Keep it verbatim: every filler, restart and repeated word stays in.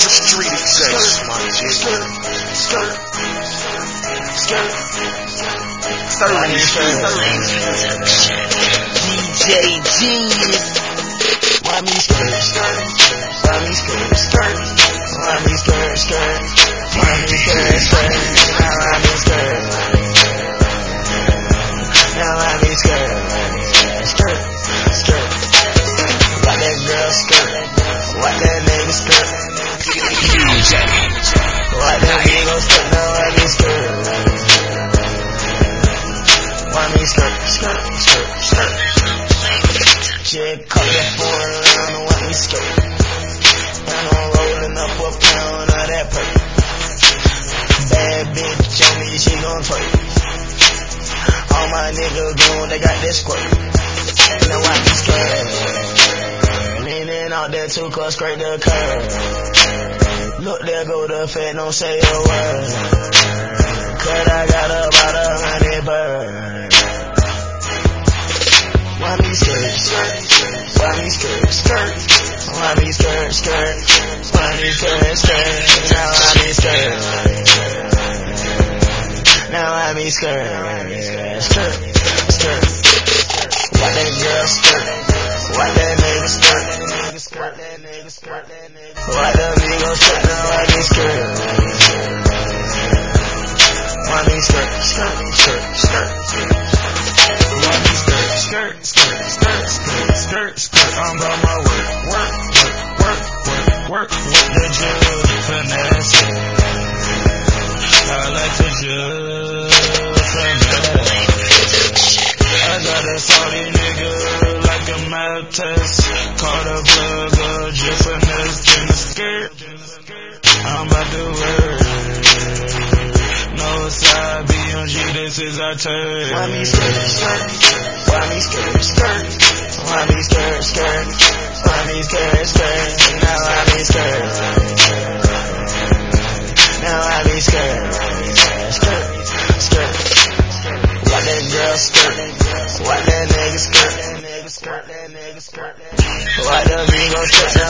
Street execs, my G. Skirt, skirt, skirt, thirty skirt. D J Genius. Why me skirt, skirt? Why me skirt, skirt? Why me skirt, skirt? Why me skirt, skirt? Now why me skirt? Now why me skirt? Skirt, skirt. Why that girl skirt? Why that nigga skirt? Why that nigga skirt? Now why me skirt? Why me skirt, skirt, skirt, skirt? Chick cut that four around and why me skirt? And I'm rolling up a pound of that perk. Bad bitch on me, she gon' twerk. All my niggas gone, they got this squirt. Now why me skirt? Leaning out there two cause straight the curve. Look there go the fed, don't say a word. Cause I got about a hundred birds. Why me skirt, skirt? Why me skirt, skirt? Why me skirt, skirt? Why me skirt, skirt? Now why me skirt? Now why me skirt? Skirt, skirt. Why that girl skirt? Why that nigga skirt? Why the nigga skirt? Now why me skirt? Why me skirt, skirt, skirt, skirt? Why me skirt, skirt, skirt, skirt, skirt, skirt, skirt? I'm about my work, work, work, work, work, work with the jug finesse. I like to jug finesse. I got a salty nigga like a math test. Call the plug up, just finesse in the skirt. I'm about to work. No side B M G, this is our turn. Why me skirt, skirt? Why me skirt, skirt? Why me skirt, skirt? Why me skirt, skirt? Now why me skirt? Now why me skirt? Skirt, skirt. Why that girl skirt? Why that nigga skirt? Why the nigga skirt? Why the nigga skirt?